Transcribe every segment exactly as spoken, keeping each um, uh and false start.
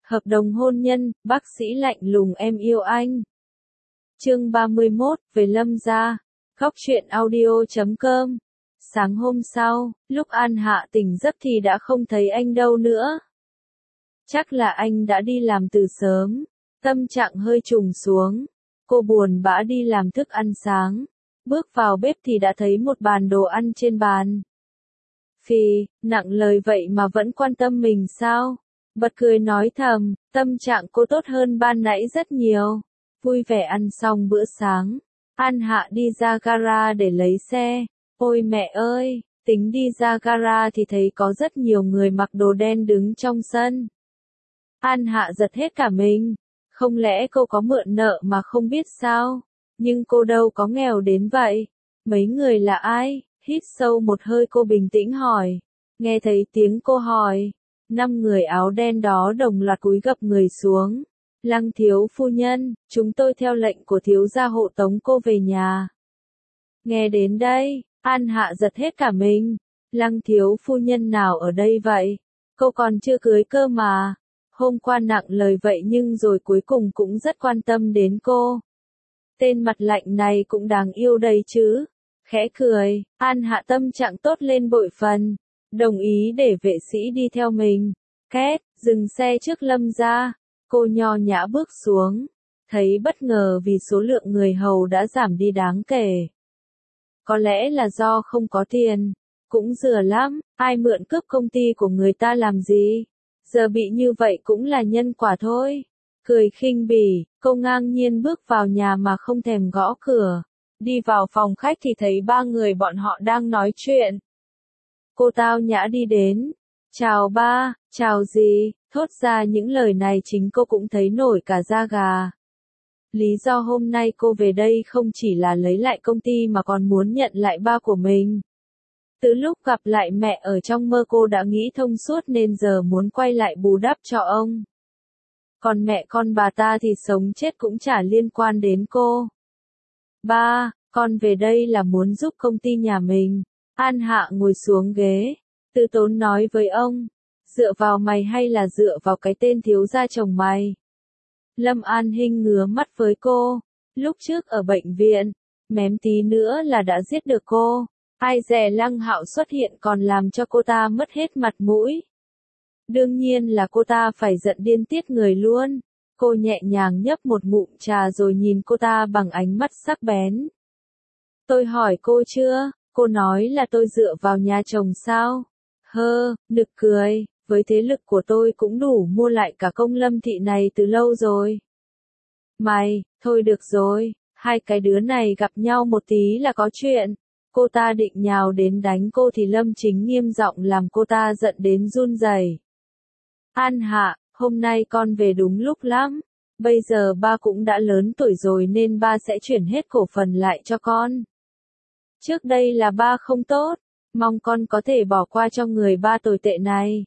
Hợp đồng hôn nhân, bác sĩ lạnh lùng em yêu anh. Chương ba mươi mốt, về Lâm gia. Góc truyện audio chấm com. Sáng hôm sau, lúc An Hạ tỉnh giấc thì đã không thấy anh đâu nữa. Chắc là anh đã đi làm từ sớm. Tâm trạng hơi trùng xuống. Cô buồn bã đi làm thức ăn sáng. Bước vào bếp thì đã thấy một bàn đồ ăn trên bàn. Phì, nặng lời vậy mà vẫn quan tâm mình sao? Bật cười nói thầm, tâm trạng cô tốt hơn ban nãy rất nhiều. Vui vẻ ăn xong bữa sáng, An Hạ đi ra gara để lấy xe. Ôi mẹ ơi, tính đi ra gara thì thấy có rất nhiều người mặc đồ đen đứng trong sân. An Hạ giật hết cả mình. Không lẽ cô có mượn nợ mà không biết sao? Nhưng cô đâu có nghèo đến vậy. Mấy người là ai? Hít sâu một hơi cô bình tĩnh hỏi. Nghe thấy tiếng cô hỏi, năm người áo đen đó đồng loạt cúi gập người xuống. Lăng thiếu phu nhân, chúng tôi theo lệnh của thiếu gia hộ tống cô về nhà. Nghe đến đây, An Hạ giật hết cả mình. Lăng thiếu phu nhân nào ở đây vậy? Cô còn chưa cưới cơ mà. Hôm qua nặng lời vậy nhưng rồi cuối cùng cũng rất quan tâm đến cô. Tên mặt lạnh này cũng đáng yêu đây chứ. Khẽ cười, An Hạ tâm trạng tốt lên bội phần. Đồng ý để vệ sĩ đi theo mình. Két, dừng xe trước Lâm gia. Cô nho nhã bước xuống. Thấy bất ngờ vì số lượng người hầu đã giảm đi đáng kể. Có lẽ là do không có tiền. Cũng dừa lắm, ai mượn cướp công ty của người ta làm gì. Giờ bị như vậy cũng là nhân quả thôi. Cười khinh bỉ, cô ngang nhiên bước vào nhà mà không thèm gõ cửa. Đi vào phòng khách thì thấy ba người bọn họ đang nói chuyện. Cô tao nhã đi đến. Chào ba, chào gì, thốt ra những lời này chính cô cũng thấy nổi cả da gà. Lý do hôm nay cô về đây không chỉ là lấy lại công ty mà còn muốn nhận lại ba của mình. Từ lúc gặp lại mẹ ở trong mơ cô đã nghĩ thông suốt nên giờ muốn quay lại bù đắp cho ông. Còn mẹ con bà ta thì sống chết cũng chả liên quan đến cô. Ba, con về đây là muốn giúp công ty nhà mình. An Hạ ngồi xuống ghế, từ tốn nói với ông. Dựa vào mày hay là dựa vào cái tên thiếu gia chồng mày? Lâm An Hinh ngứa mắt với cô. Lúc trước ở bệnh viện, mém tí nữa là đã giết được cô. Ai dè Lăng Hạo xuất hiện còn làm cho cô ta mất hết mặt mũi. Đương nhiên là cô ta phải giận điên tiết người luôn. Cô nhẹ nhàng nhấp một ngụm trà rồi nhìn cô ta bằng ánh mắt sắc bén. Tôi hỏi cô chưa, cô nói là tôi dựa vào nhà chồng sao? Hơ, nực cười, với thế lực của tôi cũng đủ mua lại cả công Lâm thị này từ lâu rồi. Mày, thôi được rồi, hai cái đứa này gặp nhau một tí là có chuyện. Cô ta định nhào đến đánh cô thì Lâm Chính nghiêm giọng làm cô ta giận đến run rẩy. An Hạ, hôm nay con về đúng lúc lắm. Bây giờ ba cũng đã lớn tuổi rồi nên ba sẽ chuyển hết cổ phần lại cho con. Trước đây là ba không tốt, mong con có thể bỏ qua cho người ba tồi tệ này.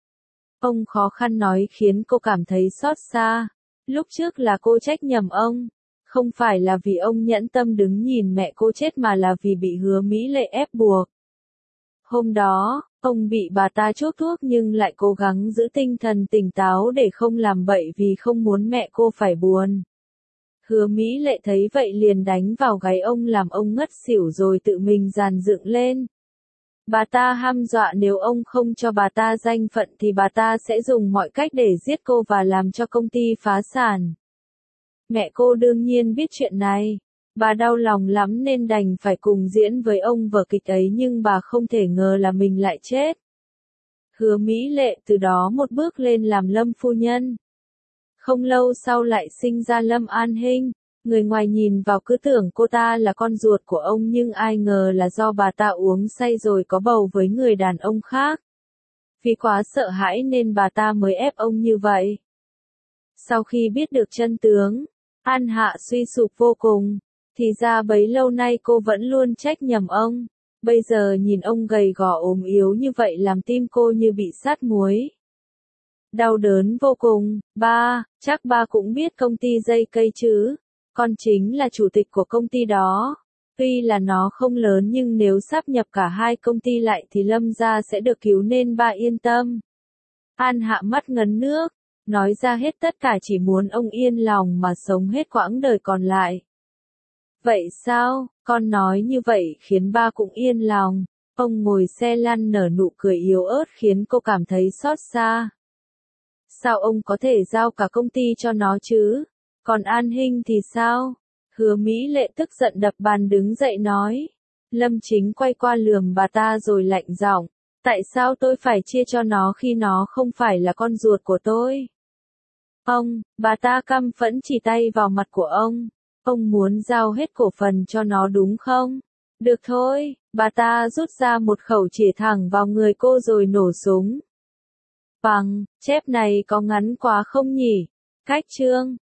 Ông khó khăn nói khiến cô cảm thấy xót xa. Lúc trước là cô trách nhầm ông. Không phải là vì ông nhẫn tâm đứng nhìn mẹ cô chết mà là vì bị Hứa Mỹ Lệ ép buộc. Hôm đó, ông bị bà ta chuốc thuốc nhưng lại cố gắng giữ tinh thần tỉnh táo để không làm bậy vì không muốn mẹ cô phải buồn. Hứa Mỹ Lệ thấy vậy liền đánh vào gáy ông làm ông ngất xỉu rồi tự mình dàn dựng lên. Bà ta hăm dọa nếu ông không cho bà ta danh phận thì bà ta sẽ dùng mọi cách để giết cô và làm cho công ty phá sản. Mẹ cô đương nhiên biết chuyện này. Bà đau lòng lắm nên đành phải cùng diễn với ông vở kịch ấy nhưng bà không thể ngờ là mình lại chết. Hứa Mỹ Lệ từ đó một bước lên làm Lâm phu nhân. Không lâu sau lại sinh ra Lâm An Hinh. Người ngoài nhìn vào cứ tưởng cô ta là con ruột của ông nhưng ai ngờ là do bà ta uống say rồi có bầu với người đàn ông khác. Vì quá sợ hãi nên bà ta mới ép ông như vậy. Sau khi biết được chân tướng, An Hạ suy sụp vô cùng. Thì ra bấy lâu nay cô vẫn luôn trách nhầm ông. Bây giờ nhìn ông gầy gò ốm yếu như vậy làm tim cô như bị sát muối. Đau đớn vô cùng. Ba, chắc ba cũng biết công ty dây cây chứ. Con chính là chủ tịch của công ty đó. Tuy là nó không lớn nhưng nếu sáp nhập cả hai công ty lại thì Lâm gia sẽ được cứu nên ba yên tâm. An Hạ mắt ngấn nước. nói ra hết tất cả chỉ muốn ông yên lòng mà sống hết quãng đời còn lại. Vậy sao, con nói như vậy khiến ba cũng yên lòng. Ông ngồi xe lăn nở nụ cười yếu ớt khiến cô cảm thấy xót xa. Sao ông có thể giao cả công ty cho nó chứ? Còn An Hinh thì sao? Hứa Mỹ Lệ tức giận đập bàn đứng dậy nói. Lâm Chính quay qua lườm bà ta rồi lạnh giọng. Tại sao tôi phải chia cho nó khi nó không phải là con ruột của tôi? Ông, bà ta căm phẫn chỉ tay vào mặt của ông. Ông muốn giao hết cổ phần cho nó đúng không? Được thôi, bà ta rút ra một khẩu chĩa thẳng vào người cô rồi nổ súng. Bằng, chép này có ngắn quá không nhỉ? Cách chương.